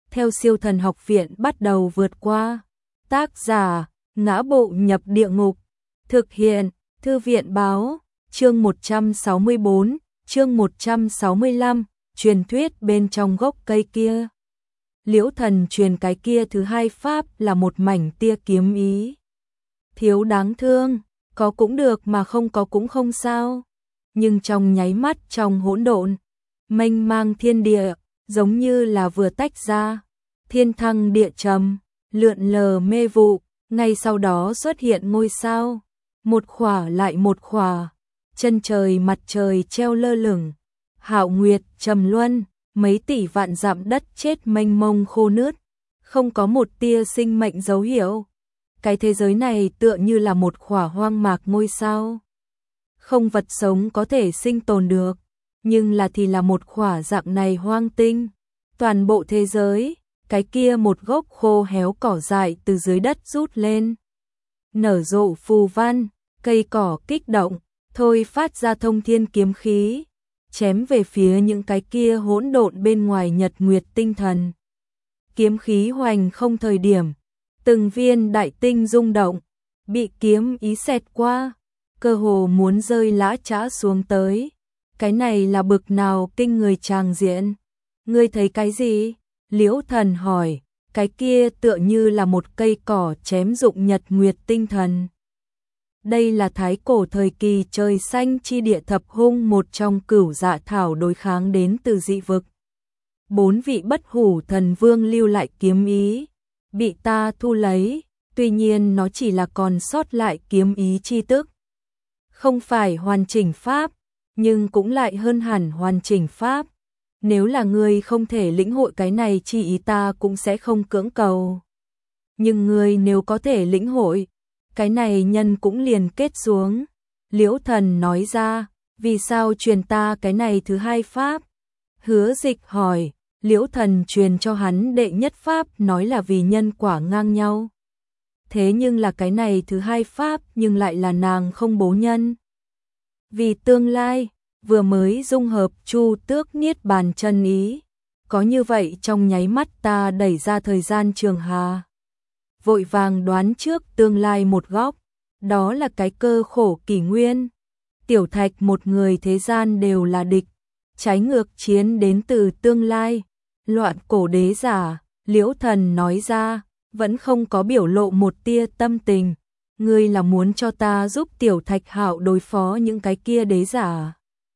theo Siêu Thần Học Viện bắt đầu vượt qua. Tác giả: Ngã Bộ Nhập Địa Ngục. Thực hiện: Thư viện báo. Chương 164, chương 165, truyền thuyết bên trong gốc cây kia. Liễu Thần truyền cái kia thứ hai pháp là một mảnh tia kiếm ý. Thiếu đáng thương, có cũng được mà không có cũng không sao. Nhưng trong nháy mắt trong hỗn độn, mênh mang thiên địa, giống như là vừa tách ra, thiên thăng địa trầm, lượn lờ mê vụ, ngay sau đó xuất hiện ngôi sao, một khỏa lại một khỏa, chân trời mặt trời treo lơ lửng, hạo nguyệt trầm luân, mấy tỷ vạn dặm đất chết mênh mông khô nứt, không có một tia sinh mệnh dấu hiệu. Cái thế giới này tựa như là một khỏa hoang mạc ngôi sao. Không vật sống có thể sinh tồn được, nhưng là một khỏa dạng này hoang tinh. Toàn bộ thế giới, cái kia một gốc khô héo cỏ dại từ dưới đất rút lên. Nở rộ phù văn, cây cỏ kích động, thôi phát ra thông thiên kiếm khí, chém về phía những cái kia hỗn độn bên ngoài nhật nguyệt tinh thần. Kiếm khí hoành không thời điểm, từng viên đại tinh rung động, bị kiếm ý xẹt qua, cơ hồ muốn rơi lã chã xuống tới. Cái này là bực nào kinh người tràng diện. Ngươi thấy cái gì? Liễu Thần hỏi. Cái kia tựa như là một cây cỏ chém dụng nhật nguyệt tinh thần. Đây là thái cổ thời kỳ trời xanh chi địa thập hung, một trong cửu dạ thảo đối kháng đến từ dị vực. 4 vị bất hủ thần vương lưu lại kiếm ý, bị ta thu lấy, tuy nhiên nó chỉ là còn sót lại kiếm ý chi tức. Không phải hoàn chỉnh pháp, nhưng cũng lại hơn hẳn hoàn chỉnh pháp. Nếu là ngươi không thể lĩnh hội cái này chi ý ta cũng sẽ không cưỡng cầu. Nhưng ngươi nếu có thể lĩnh hội, cái này nhân cũng liền kết xuống. Liễu Thần nói ra, vì sao truyền ta cái này thứ hai pháp? Hứa Dịch hỏi, Liễu Thần truyền cho hắn đệ nhất pháp nói là vì nhân quả ngang nhau. Thế nhưng là cái này thứ hai pháp nhưng lại là nàng không bố nhân. Vì tương lai, vừa mới dung hợp Chu Tước Niết Bàn chân ý, có như vậy trong nháy mắt ta đẩy ra thời gian trường hà. Vội vàng đoán trước tương lai một góc, đó là cái cơ khổ kỷ nguyên. Tiểu Thạch một người thế gian đều là địch, trái ngược chiến đến từ tương lai, loạn cổ đế giả. Liễu Thần nói ra, vẫn không có biểu lộ một tia tâm tình. Ngươi là muốn cho ta giúp Tiểu Thạch Hạo đối phó những cái kia đế giả?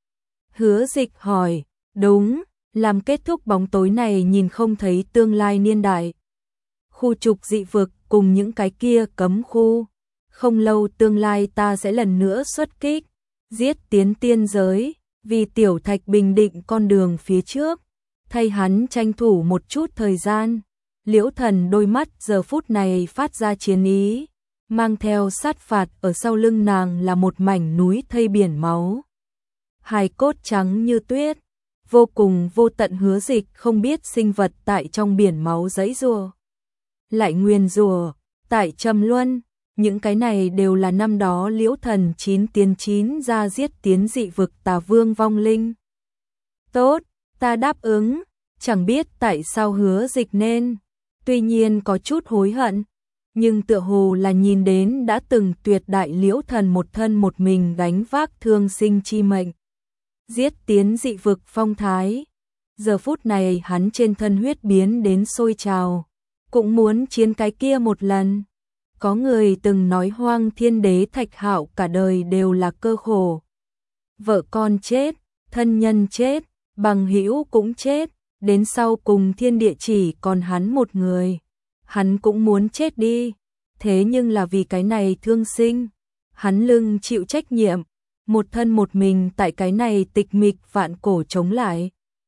Hứa Dịch hỏi, đúng, làm kết thúc bóng tối này nhìn không thấy tương lai niên đại. Khu trục dị vực cùng những cái kia cấm khu. Không lâu tương lai ta sẽ lần nữa xuất kích, giết tiến tiên giới, vì Tiểu Thạch bình định con đường phía trước, thay hắn tranh thủ một chút thời gian. Liễu Thần đôi mắt giờ phút này phát ra chiến ý, mang theo sát phạt, ở sau lưng nàng là một mảnh núi thây biển máu. Hài cốt trắng như tuyết, vô cùng vô tận. Hứa Dịch không biết sinh vật tại trong biển máu giãy giụa, lại nguyền rủa, tại trầm luân, những cái này đều là năm đó Liễu Thần 9 tiến 9 ra giết tiến dị vực Tà Vương vong linh. Tốt, ta đáp ứng, chẳng biết tại sao Hứa Dịch nên, tuy nhiên có chút hối hận, nhưng tựa hồ là nhìn đến đã từng tuyệt đại Liễu Thần một thân một mình gánh vác thương sinh chi mệnh, giết tiến dị vực phong thái. Giờ phút này hắn trên thân huyết biến đến sôi trào, cũng muốn chiến cái kia một lần. Có người từng nói Hoang Thiên Đế Thạch Hạo cả đời đều là cơ khổ. Vợ con chết, thân nhân chết, bằng hữu cũng chết, đến sau cùng thiên địa chỉ còn hắn một người. Hắn cũng muốn chết đi, thế nhưng là vì cái này thương sinh, hắn lưng chịu trách nhiệm, một thân một mình tại cái này tịch mịch vạn cổ chống lại.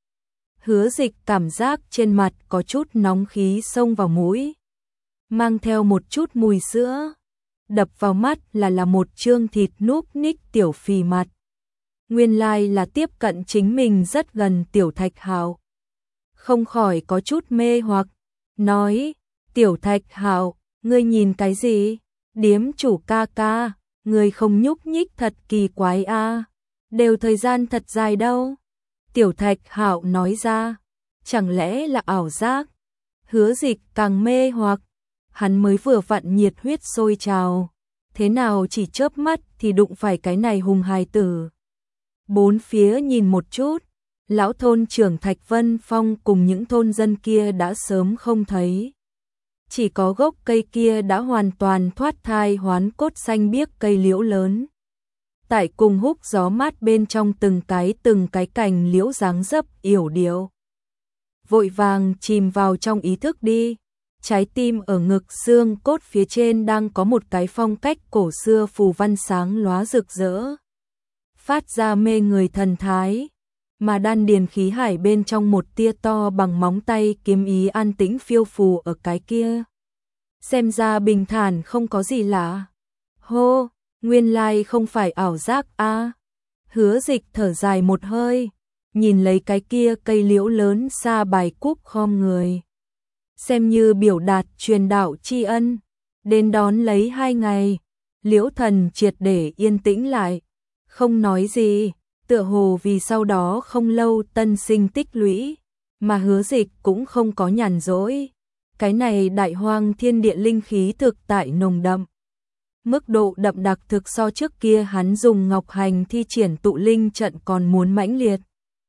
Hứa Dịch cảm giác trên mặt có chút nóng khí xông vào mũi, mang theo một chút mùi sữa, đập vào mắt là một trương thịt núc ních tiểu phì mặt. Nguyên lai là tiếp cận chính mình rất gần Tiểu Thạch Hạo. Không khỏi có chút mê hoặc, nói, Tiểu Thạch Hạo, ngươi nhìn cái gì? Điếm chủ ca ca, ngươi không nhúc nhích thật kỳ quái a, đều thời gian thật dài đâu. Tiểu Thạch Hạo nói ra, chẳng lẽ là ảo giác? Hứa Dịch càng mê hoặc, hắn mới vừa vặn nhiệt huyết sôi trào, thế nào chỉ chớp mắt thì đụng phải cái này hùng hài tử. Bốn phía nhìn một chút, lão thôn trưởng Thạch Vân Phong cùng những thôn dân kia đã sớm không thấy. Chỉ có gốc cây kia đã hoàn toàn thoát thai hoán cốt xanh biếc cây liễu lớn. Tại cùng húc gió mát bên trong từng cái cành liễu dáng dấp yểu điệu. Vội vàng chìm vào trong ý thức đi. Trái tim ở ngực xương cốt phía trên đang có một cái phong cách cổ xưa phù văn sáng lóa rực rỡ, phát ra mê người thần thái, mà đan điền khí hải bên trong một tia to bằng móng tay kiếm ý an tĩnh phiêu phù ở cái kia. Xem ra bình thản không có gì lạ. Hô, nguyên lai không phải ảo giác a. Hứa Dịch thở dài một hơi, nhìn lấy cái kia cây liễu lớn xa bài cúc khom người. Xem như biểu đạt truyền đạo tri ân, đến đón lấy 2 ngày, liễu thần triệt để yên tĩnh lại, không nói gì, tựa hồ vì sau đó không lâu tân sinh tích lũy, mà Hứa Dịch cũng không có nhàn rỗi. Cái này đại hoang thiên địa linh khí thực tại nồng đậm. Mức độ đậm đặc thực so trước kia hắn dùng ngọc hành thi triển tụ linh trận còn muốn mãnh liệt.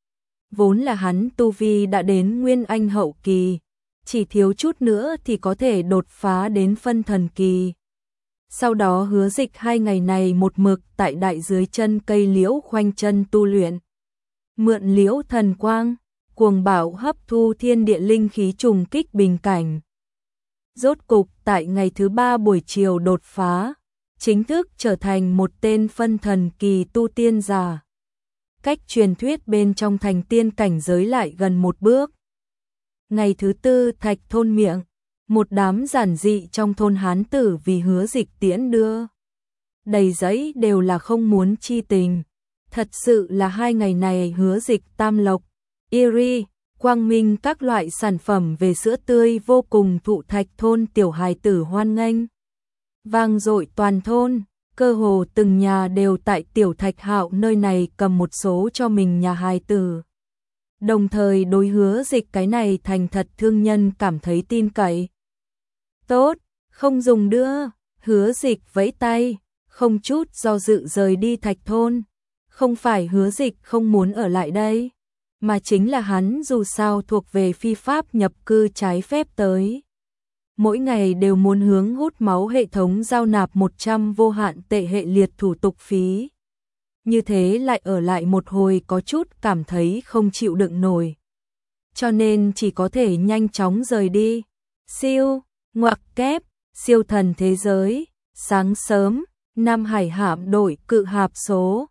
Vốn là hắn tu vi đã đến nguyên anh hậu kỳ, chỉ thiếu chút nữa thì có thể đột phá đến phân thần kỳ. Sau đó Hứa Dịch 2 ngày này một mực tại đại dưới chân cây liễu khoanh chân tu luyện. Mượn liễu thần quang, cuồng bạo hấp thu thiên địa linh khí trùng kích bình cảnh. Rốt cục tại ngày thứ 3 buổi chiều đột phá, chính thức trở thành một tên phân thần kỳ tu tiên giả. Cách truyền thuyết bên trong thành tiên cảnh giới lại gần một bước. Ngày thứ 4 Thạch thôn miệng, một đám giản dị trong thôn hán tử vì Hứa Dịch tiễn đưa. Đầy giấy đều là không muốn chi tình. Thật sự là 2 ngày này Hứa Dịch Tam Lộc, Iri, Quang Minh các loại sản phẩm về sữa tươi vô cùng thụ Thạch thôn tiểu hài tử hoan nghênh. Vang dội toàn thôn, cơ hồ từng nhà đều tại tiểu Thạch Hạo nơi này cầm một số cho mình nhà hài tử. Đồng thời đối Hứa Dịch cái này thành thật thương nhân cảm thấy tin cậy. Tốt, không dùng đưa, Hứa Dịch vẫy tay, không chút do dự rời đi Thạch thôn. Không phải Hứa Dịch không muốn ở lại đây, mà chính là hắn dù sao thuộc về phi pháp nhập cư trái phép tới. Mỗi ngày đều muốn hướng hút máu hệ thống giao nạp 100 vô hạn tệ hệ liệt thủ tục phí. Như thế lại ở lại một hồi có chút cảm thấy không chịu đựng nổi. Cho nên chỉ có thể nhanh chóng rời đi. Siêu, ngoặc kép, siêu thần thế giới, sáng sớm, Nam Hải hạm đội cự hạp số.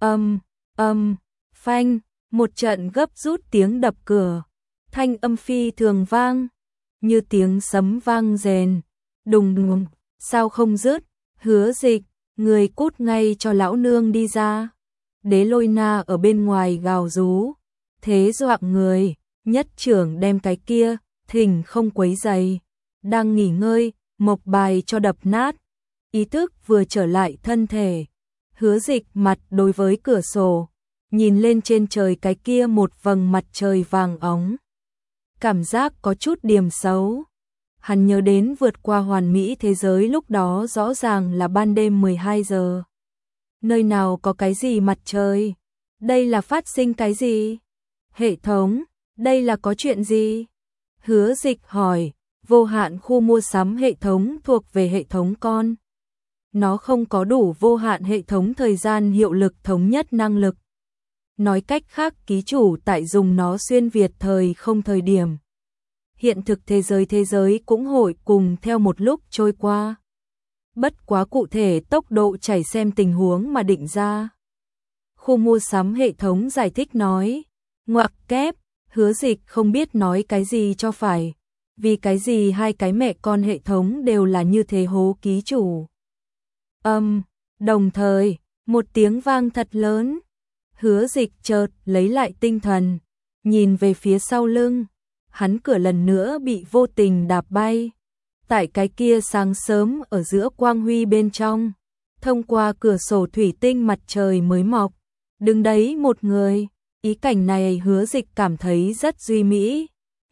Phanh, một trận gấp rút tiếng đập cửa. Thanh âm phi thường vang, như tiếng sấm vang rền. Đùng đùng, sao không dứt, Hứa Dịch, người cút ngay cho lão nương đi ra. Đế Lôi Na ở bên ngoài gào rú, thế doạng người, nhất trưởng đem cái kia, thỉnh không quấy giày. Đang nghỉ ngơi, mộc bài cho đập nát. Ý thức vừa trở lại thân thể. Hứa Dịch mặt đối với cửa sổ, nhìn lên trên trời cái kia một vầng mặt trời vàng óng. Cảm giác có chút điềm xấu. Hắn nhớ đến vượt qua hoàn mỹ thế giới lúc đó rõ ràng là ban đêm 12 giờ. Nơi nào có cái gì mặt trời? Đây là phát sinh cái gì? Hệ thống, đây là có chuyện gì? Hứa Dịch hỏi, vô hạn khu mua sắm hệ thống thuộc về hệ thống con. Nó không có đủ vô hạn hệ thống thời gian hiệu lực thống nhất năng lực. Nói cách khác ký chủ tại dùng nó xuyên việt thời không thời điểm. Hiện thực thế giới cũng hội cùng theo một lúc trôi qua. Bất quá cụ thể tốc độ chảy xem tình huống mà định ra. Khu mua sắm hệ thống giải thích nói, ngoặc kép, Hứa Dịch không biết nói cái gì cho phải. Vì cái gì hai cái mẹ con hệ thống đều là như thế hố ký chủ. Đồng thời, một tiếng vang thật lớn. Hứa Dịch chợt lấy lại tinh thần, nhìn về phía sau lưng. Hắn cửa lần nữa bị vô tình đạp bay. Tại cái kia sáng sớm ở giữa quang huy bên trong, thông qua cửa sổ thủy tinh mặt trời mới mọc, đứng đấy một người. Ý cảnh này Hứa Dịch cảm thấy rất duy mỹ,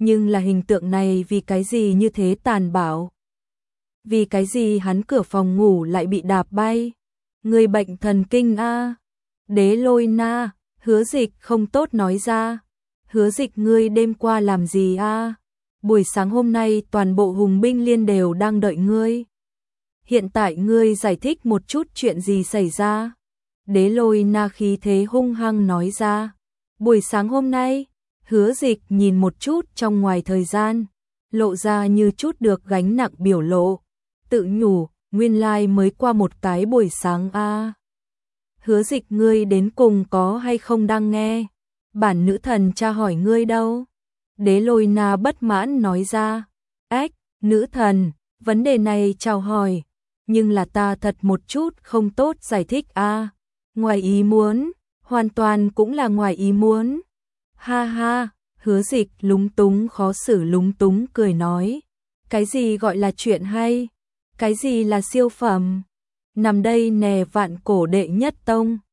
nhưng là hình tượng này vì cái gì như thế tàn bạo? Vì cái gì hắn cửa phòng ngủ lại bị đạp bay? Người bệnh thần kinh a. Đế Lôi Na, Hứa Dịch không tốt nói ra. Hứa Dịch ngươi đêm qua làm gì a? Buổi sáng hôm nay toàn bộ Hùng binh liên đều đang đợi ngươi. Hiện tại ngươi giải thích một chút chuyện gì xảy ra? Đế Lôi Na khí thế hung hăng nói ra. Buổi sáng hôm nay, Hứa Dịch nhìn một chút trong ngoài thời gian, lộ ra như chút được gánh nặng biểu lộ, tự nhủ, nguyên lai mới qua một cái buổi sáng a. Hứa Dịch ngươi đến cùng có hay không đang nghe? Bản nữ thần tra hỏi ngươi đâu? Đế Lôi Na bất mãn nói ra. Ách, nữ thần, vấn đề này chào hỏi, nhưng là ta thật một chút không tốt giải thích a. Ngoài ý muốn, hoàn toàn cũng là ngoài ý muốn. Ha ha, Hứa Dịch lúng túng khó xử lúng túng cười nói. Cái gì gọi là chuyện hay? Cái gì là siêu phẩm? Nằm đây nè vạn cổ đệ nhất tông.